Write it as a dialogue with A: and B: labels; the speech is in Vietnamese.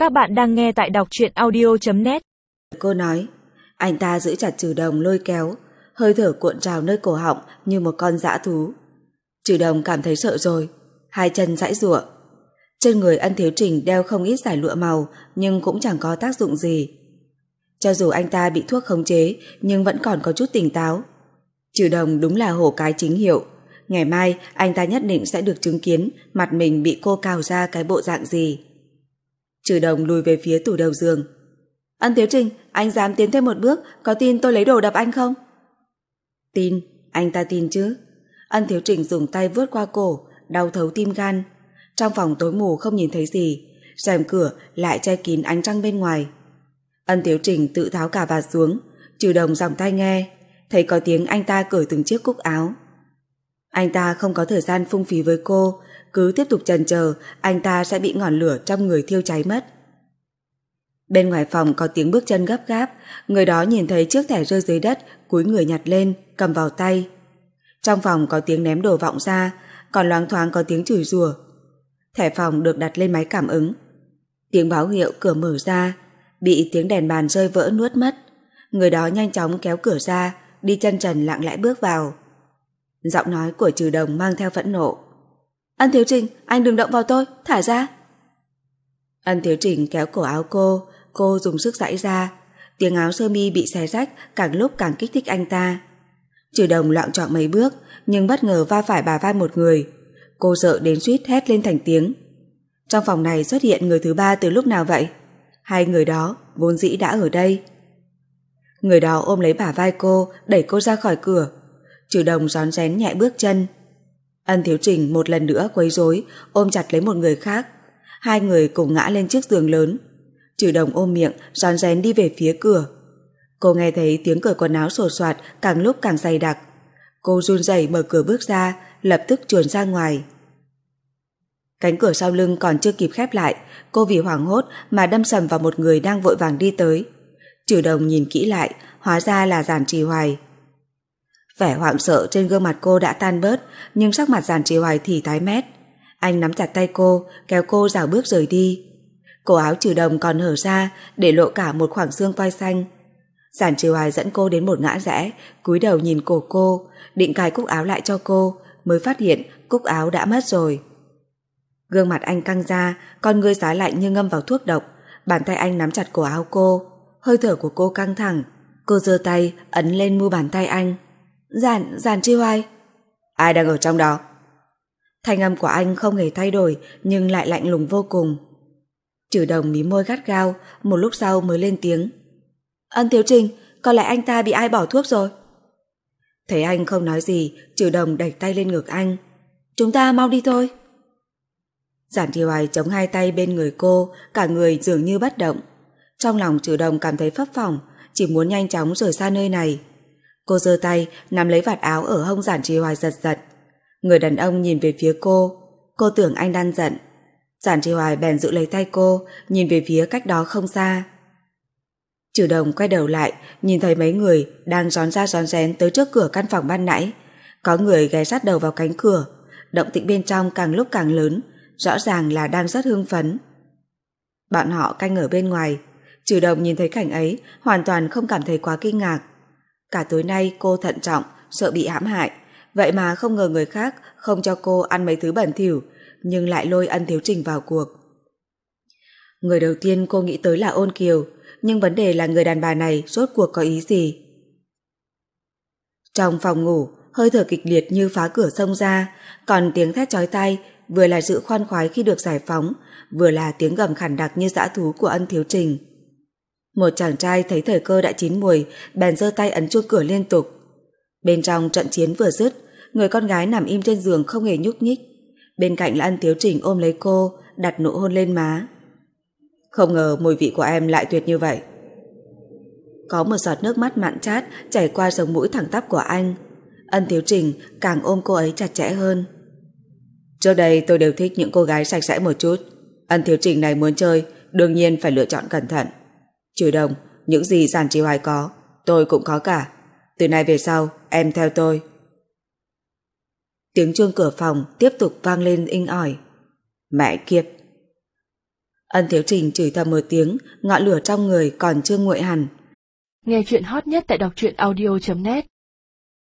A: Các bạn đang nghe tại đọc truyện audio.net.
B: Cô nói, anh ta giữ chặt Trừ Đồng lôi kéo, hơi thở cuộn trào nơi cổ họng như một con dã thú. Trừ Đồng cảm thấy sợ rồi, hai chân giãy giụa. Trên người Ân Thiếu Trình đeo không ít dải lụa màu nhưng cũng chẳng có tác dụng gì. Cho dù anh ta bị thuốc khống chế nhưng vẫn còn có chút tỉnh táo. Trừ Đồng đúng là hổ cái chính hiệu. Ngày mai anh ta nhất định sẽ được chứng kiến mặt mình bị cô cào ra cái bộ dạng gì. Trừ Đồng lùi về phía tủ đầu giường. Ân Thiếu Trình, anh dám tiến thêm một bước, có tin tôi lấy đồ đập anh không? Tin, anh ta tin chứ. Ân Thiếu Trình dùng tay vuốt qua cổ, đau thấu tim gan. Trong phòng tối mù không nhìn thấy gì, rèm cửa lại che kín ánh trăng bên ngoài. Ân Thiếu Trình tự tháo cà vạt xuống, Trừ Đồng giọng tai nghe, thấy có tiếng anh ta cởi từng chiếc cúc áo. Anh ta không có thời gian phung phí với cô, cứ tiếp tục chần chờ, anh ta sẽ bị ngọn lửa trong người thiêu cháy mất. Bên ngoài phòng có tiếng bước chân gấp gáp, người đó nhìn thấy chiếc thẻ rơi dưới đất, cúi người nhặt lên, cầm vào tay. Trong phòng có tiếng ném đồ vọng ra, còn loáng thoáng có tiếng chửi rủa. Thẻ phòng được đặt lên máy cảm ứng. Tiếng báo hiệu cửa mở ra, bị tiếng đèn bàn rơi vỡ nuốt mất. Người đó nhanh chóng kéo cửa ra, đi chân trần lặng lẽ bước vào. Giọng nói của Trừ Đồng mang theo phẫn nộ. Ân Thiếu Trình, anh đừng động vào tôi, thả ra. Ân Thiếu Trình kéo cổ áo cô dùng sức giãy ra. Tiếng áo sơ mi bị xé rách càng lúc càng kích thích anh ta. Trừ Đồng loạng choạng mấy bước, nhưng bất ngờ va phải bả vai một người. Cô sợ đến suýt hét lên thành tiếng. Trong phòng này xuất hiện người thứ ba từ lúc nào vậy? Hai người đó vốn dĩ đã ở đây. Người đó ôm lấy bả vai cô, đẩy cô ra khỏi cửa. Trừ Đồng rón rén nhẹ bước chân. Ân Thiếu Trình một lần nữa quấy rối, ôm chặt lấy một người khác. Hai người cùng ngã lên chiếc giường lớn. Trừ Đồng ôm miệng, rón rén đi về phía cửa. Cô nghe thấy tiếng cởi quần áo sột soạt càng lúc càng dày đặc. Cô run rẩy mở cửa bước ra, lập tức chuồn ra ngoài. Cánh cửa sau lưng còn chưa kịp khép lại, cô vì hoảng hốt mà đâm sầm vào một người đang vội vàng đi tới. Trừ Đồng nhìn kỹ lại, hóa ra là Giản Trì Hoài. Vẻ hoảng sợ trên gương mặt cô đã tan bớt, nhưng sắc mặt Giản Trì Hoài thì tái mét. Anh nắm chặt tay cô, kéo cô rảo bước rời đi. Cổ áo Trừ Đồng còn hở ra, để lộ cả một khoảng xương quai xanh. Giản Trì Hoài dẫn cô đến một ngã rẽ, cúi đầu nhìn cổ cô, định cài cúc áo lại cho cô, mới phát hiện cúc áo đã mất rồi. Gương mặt anh căng ra, con ngươi giá lạnh như ngâm vào thuốc độc. Bàn tay anh nắm chặt cổ áo cô, hơi thở của cô căng thẳng. Cô giơ tay ấn lên mu bàn tay anh. Giản Trì Hoài. Ai đang ở trong đó? Thanh âm của anh không hề thay đổi, nhưng lại lạnh lùng vô cùng. Trừ Đồng mím môi gắt gao, một lúc sau mới lên tiếng. Ân Thiếu Trình, có lẽ anh ta bị ai bỏ thuốc rồi. Thấy anh không nói gì, Trừ Đồng đẩy tay lên ngực anh. Chúng ta mau đi thôi. Giản Trì Hoài chống hai tay bên người cô, cả người dường như bất động. Trong lòng Trừ Đồng cảm thấy phấp phỏng, chỉ muốn nhanh chóng rời xa nơi này. Cô giơ tay nắm lấy vạt áo ở hông Giản Trì Hoài giật giật. Người đàn ông nhìn về phía cô tưởng anh đang giận. Giản Trì Hoài bèn giữ lấy tay cô, nhìn về phía cách đó không xa. Trừ Đồng quay đầu lại, nhìn thấy mấy người đang rón ra rón rén tới trước cửa căn phòng ban nãy. Có người ghé sát đầu vào cánh cửa, động tĩnh bên trong càng lúc càng lớn, rõ ràng là đang rất hưng phấn. Bọn họ canh ở bên ngoài. Trừ Đồng nhìn thấy cảnh ấy, hoàn toàn không cảm thấy quá kinh ngạc. Cả tối nay cô thận trọng, sợ bị hãm hại, vậy mà không ngờ người khác không cho cô ăn mấy thứ bẩn thỉu, nhưng lại lôi Ân Thiếu Trình vào cuộc. Người đầu tiên cô nghĩ tới là Ôn Kiều, nhưng vấn đề là người đàn bà này rốt cuộc có ý gì? Trong phòng ngủ, hơi thở kịch liệt như phá cửa xông ra, còn tiếng thét chói tai vừa là sự khoan khoái khi được giải phóng, vừa là tiếng gầm khản đặc như dã thú của Ân Thiếu Trình. Một chàng trai thấy thời cơ đã chín muồi, bèn giơ tay ấn chuông cửa liên tục. Bên trong trận chiến vừa dứt, người con gái nằm im trên giường không hề nhúc nhích. Bên cạnh là Ân Thiếu Trình ôm lấy cô, đặt nụ hôn lên má. Không ngờ mùi vị của em lại tuyệt như vậy. Có một giọt nước mắt mặn chát chảy qua sống mũi thẳng tắp của anh. Ân Thiếu Trình càng ôm cô ấy chặt chẽ hơn. Trước đây tôi đều thích những cô gái sạch sẽ một chút. Ân Thiếu Trình này muốn chơi, đương nhiên phải lựa chọn cẩn thận. Trừ Đồng, những gì Giản Trì Hoài có, tôi cũng có cả. Từ nay về sau, em theo tôi. Tiếng chuông cửa phòng tiếp tục vang lên inh ỏi. Mẹ kiếp! Ân Thiếu Trình chửi thầm một tiếng, ngọn lửa trong người còn chưa nguội hẳn.
A: Nghe chuyện hot nhất tại đọc truyện audio.net